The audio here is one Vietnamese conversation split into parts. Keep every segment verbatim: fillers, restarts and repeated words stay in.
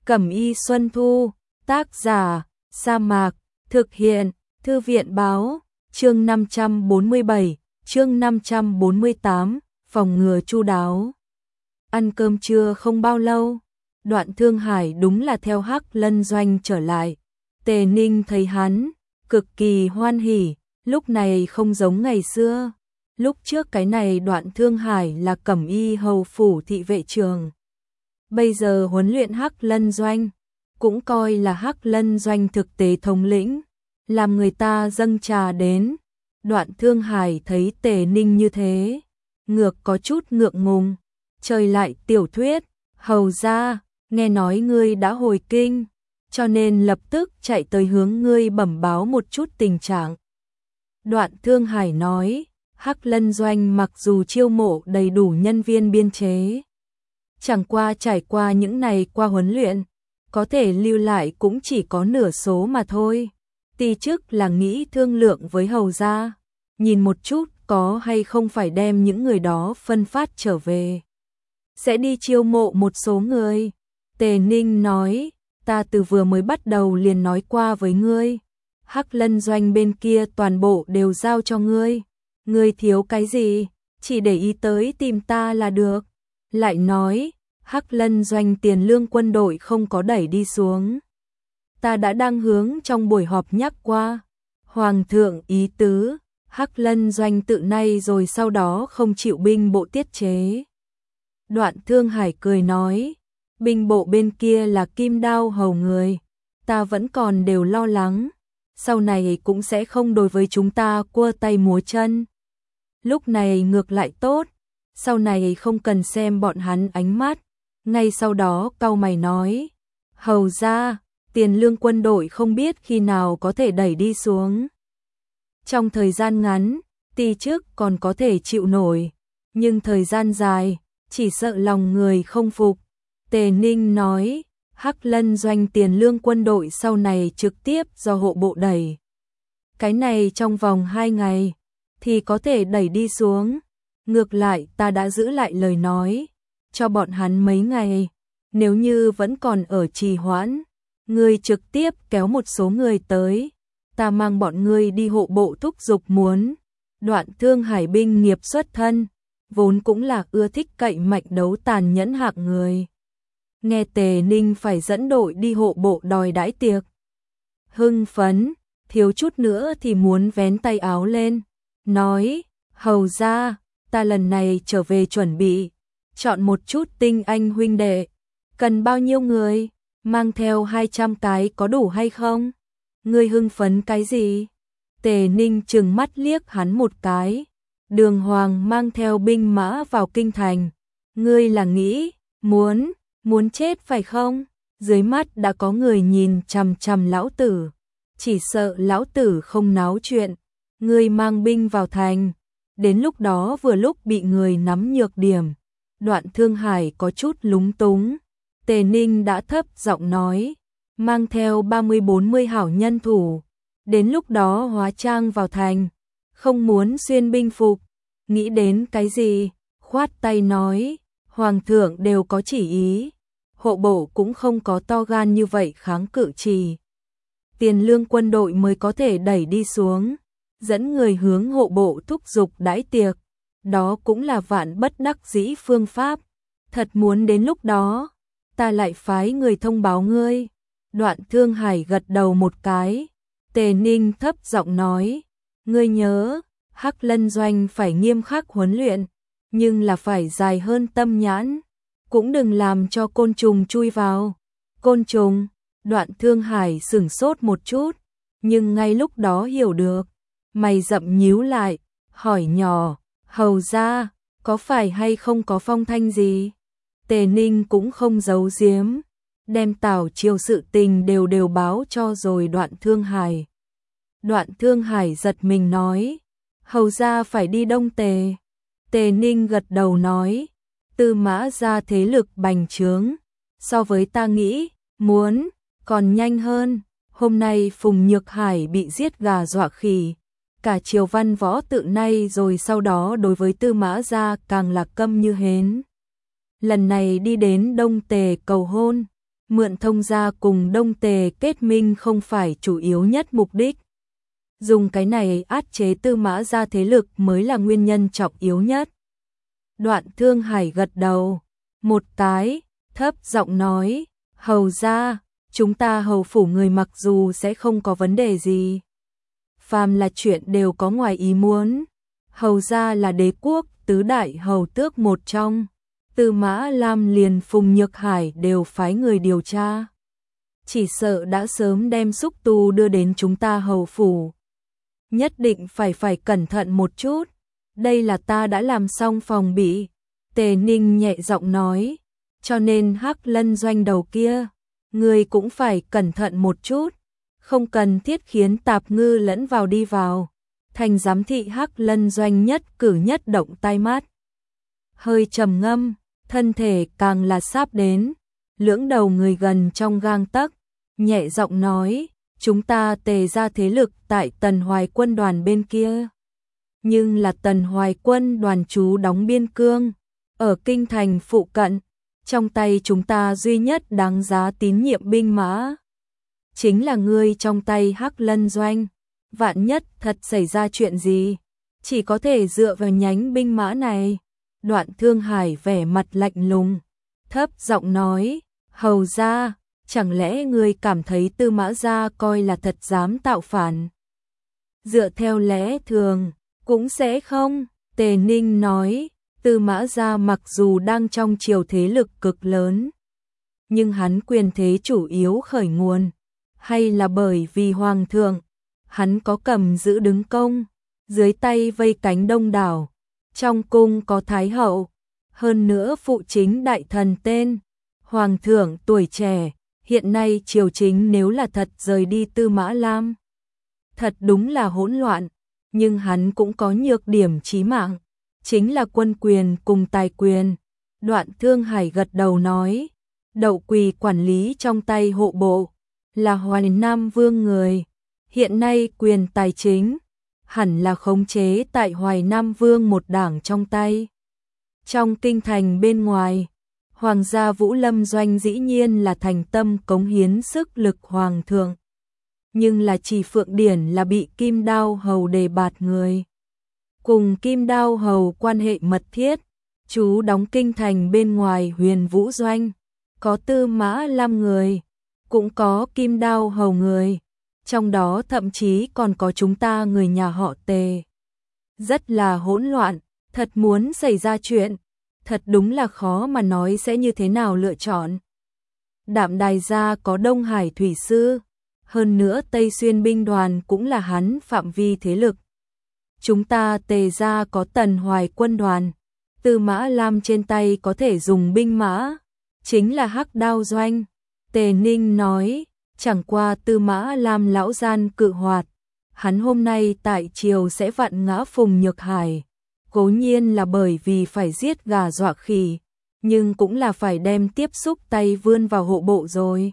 Cẩm Y Xuân Thu, tác giả, Sa Mạc, thực hiện, Thư viện báo, chương năm trăm bốn mươi bảy, chương năm trăm bốn mươi tám, phòng ngừa chu đáo. Ăn cơm trưa không bao lâu, Đoạn Thương Hải đúng là theo Hắc Lân Doanh trở lại. Tề Ninh thấy hắn, cực kỳ hoan hỉ, lúc này không giống ngày xưa. Lúc trước cái này Đoạn Thương Hải là Cẩm Y hầu phủ thị vệ trường. Bây giờ huấn luyện Hắc Lân Doanh, cũng coi là Hắc Lân Doanh thực tế thống lĩnh, làm người ta dâng trà đến. Đoạn Thương Hải thấy Tề Ninh như thế, ngược có chút ngượng ngùng, trời lại tiểu thuyết, hầu ra, nghe nói ngươi đã hồi kinh, cho nên lập tức chạy tới hướng ngươi bẩm báo một chút tình trạng. Đoạn Thương Hải nói, Hắc Lân Doanh mặc dù chiêu mộ đầy đủ nhân viên biên chế, chẳng qua trải qua những này qua huấn luyện, có thể lưu lại cũng chỉ có nửa số mà thôi. Ti chức là nghĩ thương lượng với hầu gia, nhìn một chút có hay không phải đem những người đó phân phát trở về. Sẽ đi chiêu mộ một số người. Tề Ninh nói, ta từ vừa mới bắt đầu liền nói qua với ngươi. Hắc Lân Doanh bên kia toàn bộ đều giao cho ngươi. Ngươi thiếu cái gì, chỉ để ý tới tìm ta là được. Lại nói, Hắc Lân Doanh tiền lương quân đội không có đẩy đi xuống. Ta đã đang hướng trong buổi họp nhắc qua. Hoàng thượng ý tứ, Hắc Lân Doanh tự nay rồi sau đó không chịu binh bộ tiết chế. Đoạn Thương Hải cười nói, binh bộ bên kia là kim đao hầu người, ta vẫn còn đều lo lắng, sau này cũng sẽ không đối với chúng ta cua tay múa chân. Lúc này ngược lại tốt, sau này không cần xem bọn hắn ánh mắt. Ngay sau đó cau mày nói, hầu ra, tiền lương quân đội không biết khi nào có thể đẩy đi xuống. Trong thời gian ngắn, ti chức còn có thể chịu nổi, nhưng thời gian dài, chỉ sợ lòng người không phục. Tề Ninh nói, Hắc Lân Doanh tiền lương quân đội sau này trực tiếp do hộ bộ đẩy. Cái này trong vòng hai ngày, thì có thể đẩy đi xuống. Ngược lại ta đã giữ lại lời nói, cho bọn hắn mấy ngày, nếu như vẫn còn ở trì hoãn, ngươi trực tiếp kéo một số người tới, ta mang bọn ngươi đi hộ bộ thúc giục muốn. Đoạn Thương Hải binh nghiệp xuất thân, vốn cũng là ưa thích cậy mạnh đấu tàn nhẫn hạng người. Nghe Tề Ninh phải dẫn đội đi hộ bộ đòi đãi tiệc, hưng phấn, thiếu chút nữa thì muốn vén tay áo lên, nói, hầu ra, ta lần này trở về chuẩn bị, chọn một chút tinh anh huynh đệ, cần bao nhiêu người, mang theo hai trăm cái có đủ hay không? Ngươi hưng phấn cái gì? Tề Ninh trừng mắt liếc hắn một cái, Đường Hoàng mang theo binh mã vào kinh thành, ngươi là nghĩ, muốn, muốn chết phải không? Dưới mắt đã có người nhìn chằm chằm lão tử, chỉ sợ lão tử không náo chuyện, ngươi mang binh vào thành, đến lúc đó vừa lúc bị người nắm nhược điểm. Đoạn Thương Hải có chút lúng túng, Tề Ninh đã thấp giọng nói, mang theo ba mươi bốn mươi hảo nhân thủ, đến lúc đó hóa trang vào thành, không muốn xuyên binh phục. Nghĩ đến cái gì, khoát tay nói, Hoàng thượng đều có chỉ ý, hộ bộ cũng không có to gan như vậy kháng cự trì. Tiền lương quân đội mới có thể đẩy đi xuống, dẫn người hướng hộ bộ thúc giục đãi tiệc, đó cũng là vạn bất đắc dĩ phương pháp. Thật muốn đến lúc đó, ta lại phái người thông báo ngươi. Đoạn Thương Hải gật đầu một cái, Tề Ninh thấp giọng nói, ngươi nhớ, Hắc Lân Doanh phải nghiêm khắc huấn luyện, nhưng là phải dài hơn tâm nhãn, cũng đừng làm cho côn trùng chui vào. Côn trùng, Đoạn Thương Hải sửng sốt một chút, nhưng ngay lúc đó hiểu được, mày rậm nhíu lại, hỏi nhỏ, hầu ra, có phải hay không có phong thanh gì? Tề Ninh cũng không giấu giếm, đem Tào Triều sự tình đều đều báo cho rồi Đoạn Thương Hải. Đoạn Thương Hải giật mình nói, hầu ra phải đi Đông Tề. Tề Ninh gật đầu nói, Tư Mã gia thế lực bành trướng, so với ta nghĩ, muốn, còn nhanh hơn. Hôm nay Phùng Nhược Hải bị giết gà dọa khỉ, cả triều văn võ tự nay rồi sau đó đối với Tư Mã gia càng là câm như hến. Lần này đi đến Đông Tề cầu hôn, mượn thông gia cùng Đông Tề kết minh không phải chủ yếu nhất mục đích. Dùng cái này áp chế Tư Mã gia thế lực mới là nguyên nhân trọng yếu nhất. Đoạn Thương Hải gật đầu, một cái, thấp giọng nói, hầu gia, chúng ta hầu phủ người mặc dù sẽ không có vấn đề gì. Phàm là chuyện đều có ngoài ý muốn. Hầu gia là đế quốc tứ đại hầu tước một trong. Tư Mã Lam liền Phùng Nhược Hải đều phái người điều tra. Chỉ sợ đã sớm đem xúc tu đưa đến chúng ta hầu phủ. Nhất định phải phải cẩn thận một chút. Đây là ta đã làm xong phòng bị. Tề Ninh nhẹ giọng nói. Cho nên Hắc Lân doanh đầu kia, người cũng phải cẩn thận một chút. Không cần thiết khiến tạp ngư lẫn vào đi vào. Thành giám thị Hắc Lân doanh nhất cử nhất động tai mắt. Hơi trầm ngâm, thân thể càng là sắp đến. Lưỡng đầu người gần trong gang tấc, nhẹ giọng nói, chúng ta Tề ra thế lực tại Tần Hoài quân đoàn bên kia. Nhưng là Tần Hoài quân đoàn trú đóng biên cương, ở kinh thành phụ cận, trong tay chúng ta duy nhất đáng giá tín nhiệm binh mã. Chính là ngươi trong tay Hắc Lân doanh, vạn nhất thật xảy ra chuyện gì, chỉ có thể dựa vào nhánh binh mã này. Đoạn Thương Hải vẻ mặt lạnh lùng, thấp giọng nói, hầu gia, chẳng lẽ ngươi cảm thấy Tư Mã gia coi là thật dám tạo phản? Dựa theo lẽ thường, cũng sẽ không. Tề Ninh nói, Tư Mã gia mặc dù đang trong triều thế lực cực lớn, nhưng hắn quyền thế chủ yếu khởi nguồn, hay là bởi vì hoàng thượng, hắn có cầm giữ đứng công, dưới tay vây cánh đông đảo, trong cung có thái hậu, hơn nữa phụ chính đại thần tên, hoàng thượng tuổi trẻ, hiện nay triều chính nếu là thật rời đi Tư Mã Lam, thật đúng là hỗn loạn, nhưng hắn cũng có nhược điểm chí mạng, chính là quân quyền cùng tài quyền. Đoạn Thương Hải gật đầu nói, Đậu Quỳ quản lý trong tay hộ bộ, là Hoài Nam Vương người, hiện nay quyền tài chính hẳn là khống chế tại Hoài Nam Vương một đảng trong tay. Trong kinh thành bên ngoài, Hoàng gia Vũ Lâm doanh dĩ nhiên là thành tâm cống hiến sức lực hoàng thượng, nhưng là chỉ Phượng Điển là bị Kim Đao hầu đề bạt người. Cùng Kim Đao hầu quan hệ mật thiết, chú đóng kinh thành bên ngoài Huyền Vũ doanh, có Tư Mã Lam người, cũng có Kim Đao hầu người, trong đó thậm chí còn có chúng ta người nhà họ Tề. Rất là hỗn loạn, thật muốn xảy ra chuyện, thật đúng là khó mà nói sẽ như thế nào lựa chọn. Đạm Đài gia có Đông Hải thủy sư, hơn nữa Tây Xuyên binh đoàn cũng là hắn phạm vi thế lực. Chúng ta Tề gia có Tần Hoài quân đoàn, Tư Mã Lam trên tay có thể dùng binh mã, chính là Hắc Đao doanh. Tề Ninh nói, chẳng qua Tư Mã Lam lão gian cự hoạt, hắn hôm nay tại triều sẽ vặn ngã Phùng Nhược Hải, cố nhiên là bởi vì phải giết gà dọa khỉ, nhưng cũng là phải đem tiếp xúc tay vươn vào hộ bộ rồi.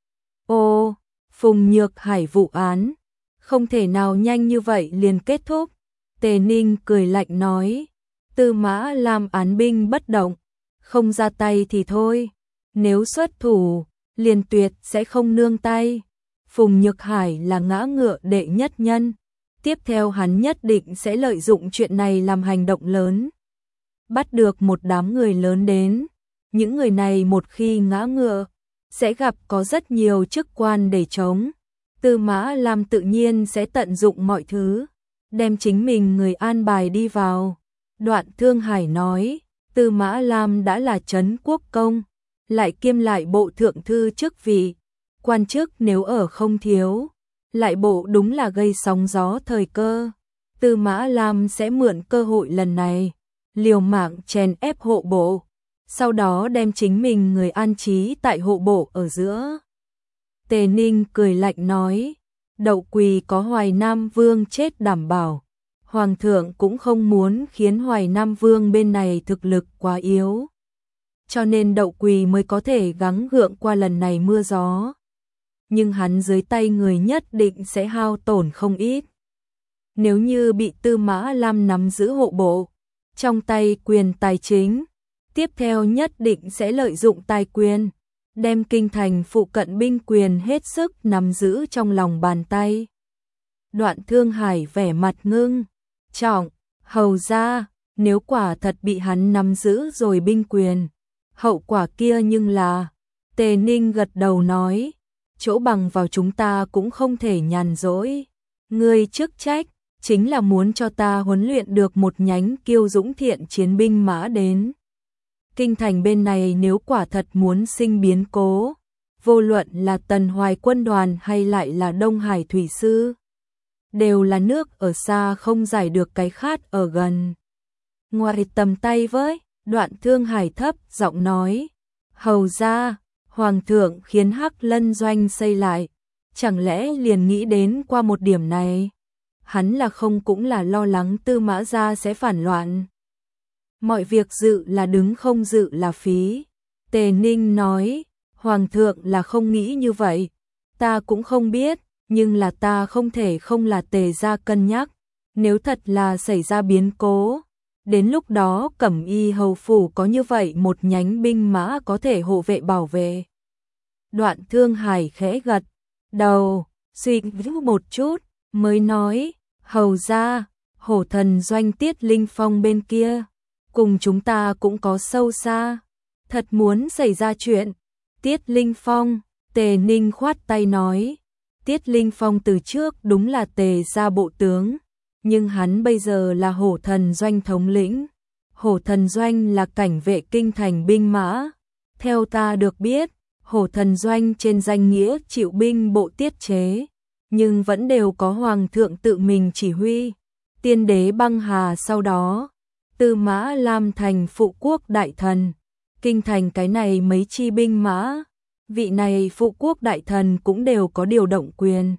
Ô, Phùng Nhược Hải vụ án, không thể nào nhanh như vậy liền kết thúc. Tề Ninh cười lạnh nói, Tư Mã Lam án binh bất động, không ra tay thì thôi, nếu xuất thủ, liền tuyệt sẽ không nương tay. Phùng Nhược Hải là ngã ngựa đệ nhất nhân, tiếp theo hắn nhất định sẽ lợi dụng chuyện này làm hành động lớn, bắt được một đám người lớn đến. Những người này một khi ngã ngựa, sẽ gặp có rất nhiều chức quan để chống. Tư Mã Lam tự nhiên sẽ tận dụng mọi thứ, đem chính mình người an bài đi vào. Đoạn Thương Hải nói, Tư Mã Lam đã là trấn quốc công, lại kiêm lại bộ thượng thư chức vị, quan chức nếu ở không thiếu, lại bộ đúng là gây sóng gió thời cơ. Tư Mã Lam sẽ mượn cơ hội lần này, liều mạng chèn ép hộ bộ, sau đó đem chính mình người an trí tại hộ bộ ở giữa. Tề Ninh cười lạnh nói, Đậu Quỳ có Hoài Nam Vương chết đảm bảo, Hoàng thượng cũng không muốn khiến Hoài Nam Vương bên này thực lực quá yếu, cho nên Đậu Quỳ mới có thể gắng gượng qua lần này mưa gió. Nhưng hắn dưới tay người nhất định sẽ hao tổn không ít. Nếu như bị Tư Mã Lam nắm giữ hộ bộ, trong tay quyền tài chính, tiếp theo nhất định sẽ lợi dụng tài quyền, đem kinh thành phụ cận binh quyền hết sức nắm giữ trong lòng bàn tay. Đoạn Thương Hải vẻ mặt ngưng trọng, hầu ra, nếu quả thật bị hắn nắm giữ rồi binh quyền, hậu quả kia nhưng là, Tề Ninh gật đầu nói, chỗ bằng vào chúng ta cũng không thể nhàn rỗi. Ngươi chức trách, chính là muốn cho ta huấn luyện được một nhánh kiêu dũng thiện chiến binh mã đến. Kinh thành bên này nếu quả thật muốn sinh biến cố, vô luận là Tần Hoài quân đoàn hay lại là Đông Hải thủy sư, đều là nước ở xa không giải được cái khát ở gần. Ngoài tầm tay với, Đoạn Thương Hải thấp giọng nói, hầu ra, Hoàng thượng khiến Hắc Lân doanh xây lại, chẳng lẽ liền nghĩ đến qua một điểm này, hắn là không cũng là lo lắng Tư Mã gia sẽ phản loạn. Mọi việc dự là đứng không dự là phí. Tề Ninh nói, Hoàng thượng là không nghĩ như vậy, ta cũng không biết, nhưng là ta không thể không là Tề gia cân nhắc, nếu thật là xảy ra biến cố, đến lúc đó Cẩm Y hầu phủ có như vậy một nhánh binh mã có thể hộ vệ bảo vệ. Đoạn Thương Hải khẽ gật đầu, suy nghĩ một chút, mới nói, hầu ra, Hổ Thần doanh Tiết Linh Phong bên kia, cùng chúng ta cũng có sâu xa, thật muốn xảy ra chuyện. Tiết Linh Phong, Tề Ninh khoát tay nói, Tiết Linh Phong từ trước đúng là Tề gia bộ tướng, nhưng hắn bây giờ là Hổ Thần doanh thống lĩnh. Hổ Thần doanh là cảnh vệ kinh thành binh mã. Theo ta được biết, Hổ Thần doanh trên danh nghĩa chịu binh bộ tiết chế, nhưng vẫn đều có Hoàng thượng tự mình chỉ huy. Tiên đế băng hà sau đó, Tư Mã Lam thành phụ quốc đại thần, kinh thành cái này mấy chi binh mã, vị này phụ quốc đại thần cũng đều có điều động quyền.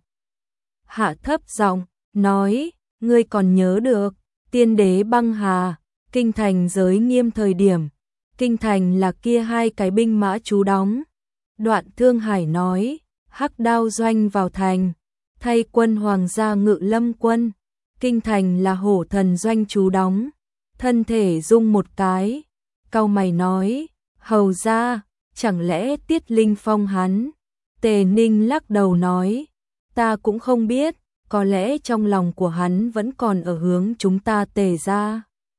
Hạ thấp giọng nói, ngươi còn nhớ được, tiên đế băng hà, kinh thành giới nghiêm thời điểm, kinh thành là kia hai cái binh mã trú đóng. Đoạn Thương Hải nói, Hắc Đao doanh vào thành, thay quân hoàng gia Ngự Lâm quân, kinh thành là Hổ Thần doanh trú đóng. Thân thể rung một cái, cau mày nói, hầu ra, chẳng lẽ Tiết Linh Phong hắn? Tề Ninh lắc đầu nói, ta cũng không biết, có lẽ trong lòng của hắn vẫn còn ở hướng chúng ta Tề gia.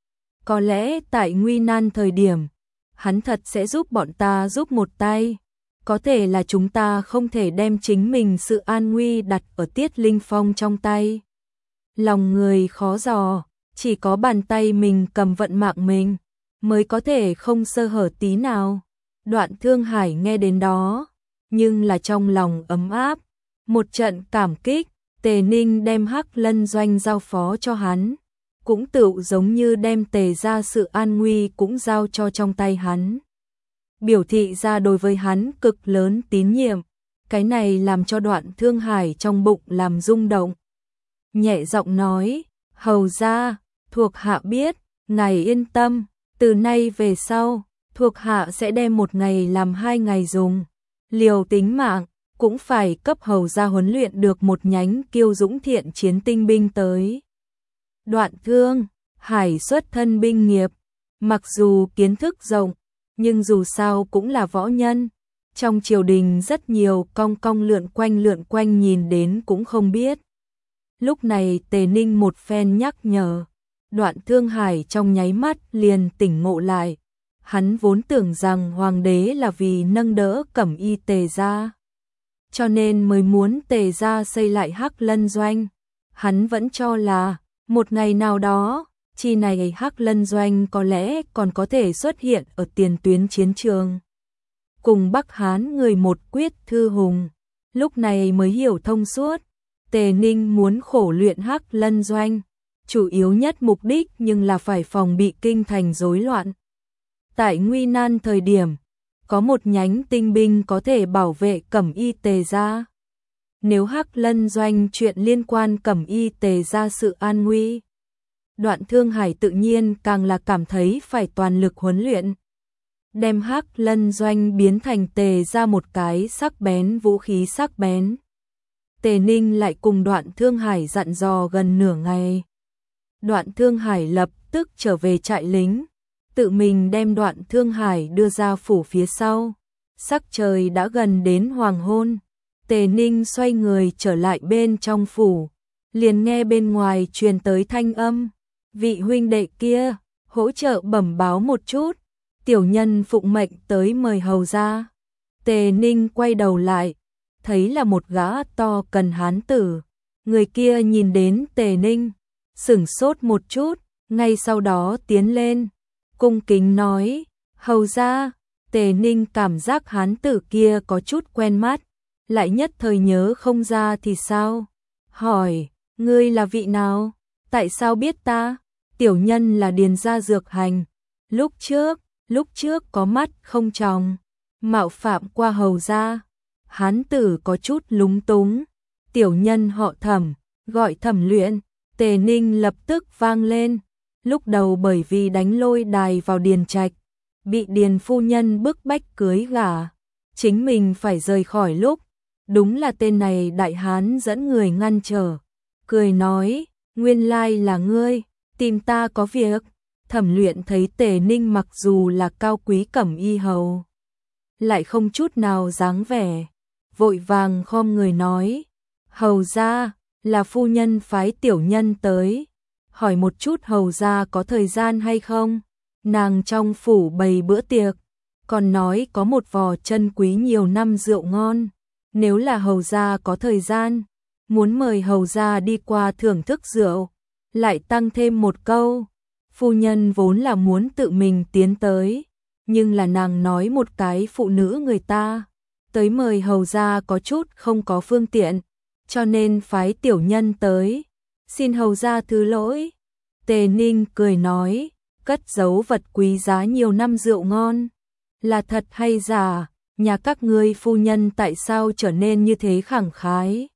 Có lẽ tại nguy nan thời điểm, hắn thật sẽ giúp bọn ta giúp một tay. Có thể là chúng ta không thể đem chính mình sự an nguy đặt ở Tiết Linh Phong trong tay. Lòng người khó dò, chỉ có bàn tay mình cầm vận mạng mình, mới có thể không sơ hở tí nào. Đoạn Thương Hải nghe đến đó, nhưng là trong lòng ấm áp, một trận cảm kích. Tề Ninh đem Hắc Lân doanh giao phó cho hắn, cũng tự giống như đem Tề gia sự an nguy cũng giao cho trong tay hắn. Biểu thị ra đối với hắn cực lớn tín nhiệm, cái này làm cho Đoạn Thương Hải trong bụng làm rung động. Nhẹ giọng nói, hầu ra, thuộc hạ biết, ngài yên tâm, từ nay về sau, thuộc hạ sẽ đem một ngày làm hai ngày dùng, liều tính mạng, cũng phải cấp hầu ra huấn luyện được một nhánh kiêu dũng thiện chiến tinh binh tới. Đoạn Thương Hải xuất thân binh nghiệp, mặc dù kiến thức rộng, nhưng dù sao cũng là võ nhân, trong triều đình rất nhiều cong cong lượn quanh lượn quanh nhìn đến cũng không biết. Lúc này Tề Ninh một phen nhắc nhở, Đoạn Thương Hải trong nháy mắt liền tỉnh ngộ lại, hắn vốn tưởng rằng hoàng đế là vì nâng đỡ Cẩm Y Tề gia, cho nên mới muốn Tề gia xây lại Hắc Lân doanh. Hắn vẫn cho là một ngày nào đó, chi này Hắc Lân doanh có lẽ còn có thể xuất hiện ở tiền tuyến chiến trường, cùng Bắc Hán người một quyết thư hùng. Lúc này mới hiểu thông suốt, Tề Ninh muốn khổ luyện Hắc Lân doanh, chủ yếu nhất mục đích nhưng là phải phòng bị kinh thành rối loạn. Tại nguy nan thời điểm, có một nhánh tinh binh có thể bảo vệ Cẩm Y Tề gia. Nếu Hắc Lân doanh chuyện liên quan Cẩm Y Tề gia sự an nguy, Đoạn Thương Hải tự nhiên càng là cảm thấy phải toàn lực huấn luyện, đem Hắc Lân doanh biến thành Tề gia một cái sắc bén vũ khí sắc bén. Tề Ninh lại cùng Đoạn Thương Hải dặn dò gần nửa ngày. Đoạn Thương Hải lập tức trở về trại lính, tự mình đem Đoạn Thương Hải đưa ra phủ phía sau, sắc trời đã gần đến hoàng hôn. Tề Ninh xoay người trở lại bên trong phủ, liền nghe bên ngoài truyền tới thanh âm, vị huynh đệ kia, hỗ trợ bẩm báo một chút, tiểu nhân phụng mệnh tới mời hầu ra. Tề Ninh quay đầu lại, thấy là một gã to cần hán tử, người kia nhìn đến Tề Ninh, sửng sốt một chút, ngay sau đó tiến lên, cung kính nói, hầu ra. Tề Ninh cảm giác hán tử kia có chút quen mắt, lại nhất thời nhớ không ra thì sao? Hỏi, ngươi là vị nào? Tại sao biết ta? Tiểu nhân là Điền gia Dược Hành. Lúc trước, lúc trước có mắt không tròng, mạo phạm qua hầu gia. Hán tử có chút lúng túng. Tiểu nhân họ Thẩm, gọi Thẩm Luyện. Tề Ninh lập tức vang lên. Lúc đầu bởi vì đánh lôi đài vào Điền Trạch, bị Điền phu nhân bức bách cưới gả, chính mình phải rời khỏi lúc, đúng là tên này đại hán dẫn người ngăn trở, cười nói, nguyên lai là ngươi, tìm ta có việc. Thẩm Luyện thấy Tề Ninh mặc dù là cao quý cẩm y hầu, lại không chút nào dáng vẻ, vội vàng khom người nói, hầu gia, là phu nhân phái tiểu nhân tới, hỏi một chút hầu gia có thời gian hay không? Nàng trong phủ bày bữa tiệc, còn nói có một vò chân quý nhiều năm rượu ngon, nếu là hầu gia có thời gian, muốn mời hầu gia đi qua thưởng thức rượu, lại tăng thêm một câu, phu nhân vốn là muốn tự mình tiến tới, nhưng là nàng nói một cái phụ nữ người ta, tới mời hầu gia có chút không có phương tiện, cho nên phái tiểu nhân tới, xin hầu gia thứ lỗi. Tề Ninh cười nói, cất giấu vật quý giá nhiều năm rượu ngon, là thật hay giả, nhà các ngươi phu nhân tại sao trở nên như thế khẳng khái?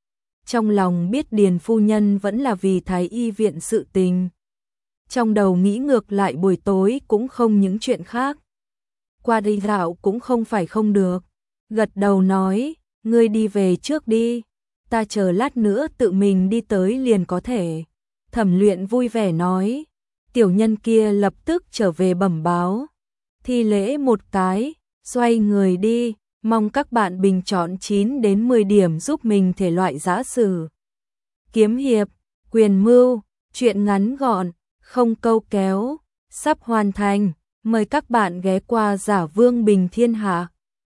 Trong lòng biết Điền phu nhân vẫn là vì thái y viện sự tình. Trong đầu nghĩ ngược lại buổi tối cũng không những chuyện khác. Qua đi dạo cũng không phải không được. Gật đầu nói, ngươi đi về trước đi, ta chờ lát nữa tự mình đi tới liền có thể. Thẩm Luyện vui vẻ nói, tiểu nhân kia lập tức trở về bẩm báo. Thi lễ một cái, xoay người đi, mong các bạn bình chọn chín đến mười điểm giúp mình thể loại giã sử, kiếm hiệp, quyền mưu, truyện ngắn gọn, không câu kéo, sắp hoàn thành, mời các bạn ghé qua Giả Vương Bình Thiên Hạ.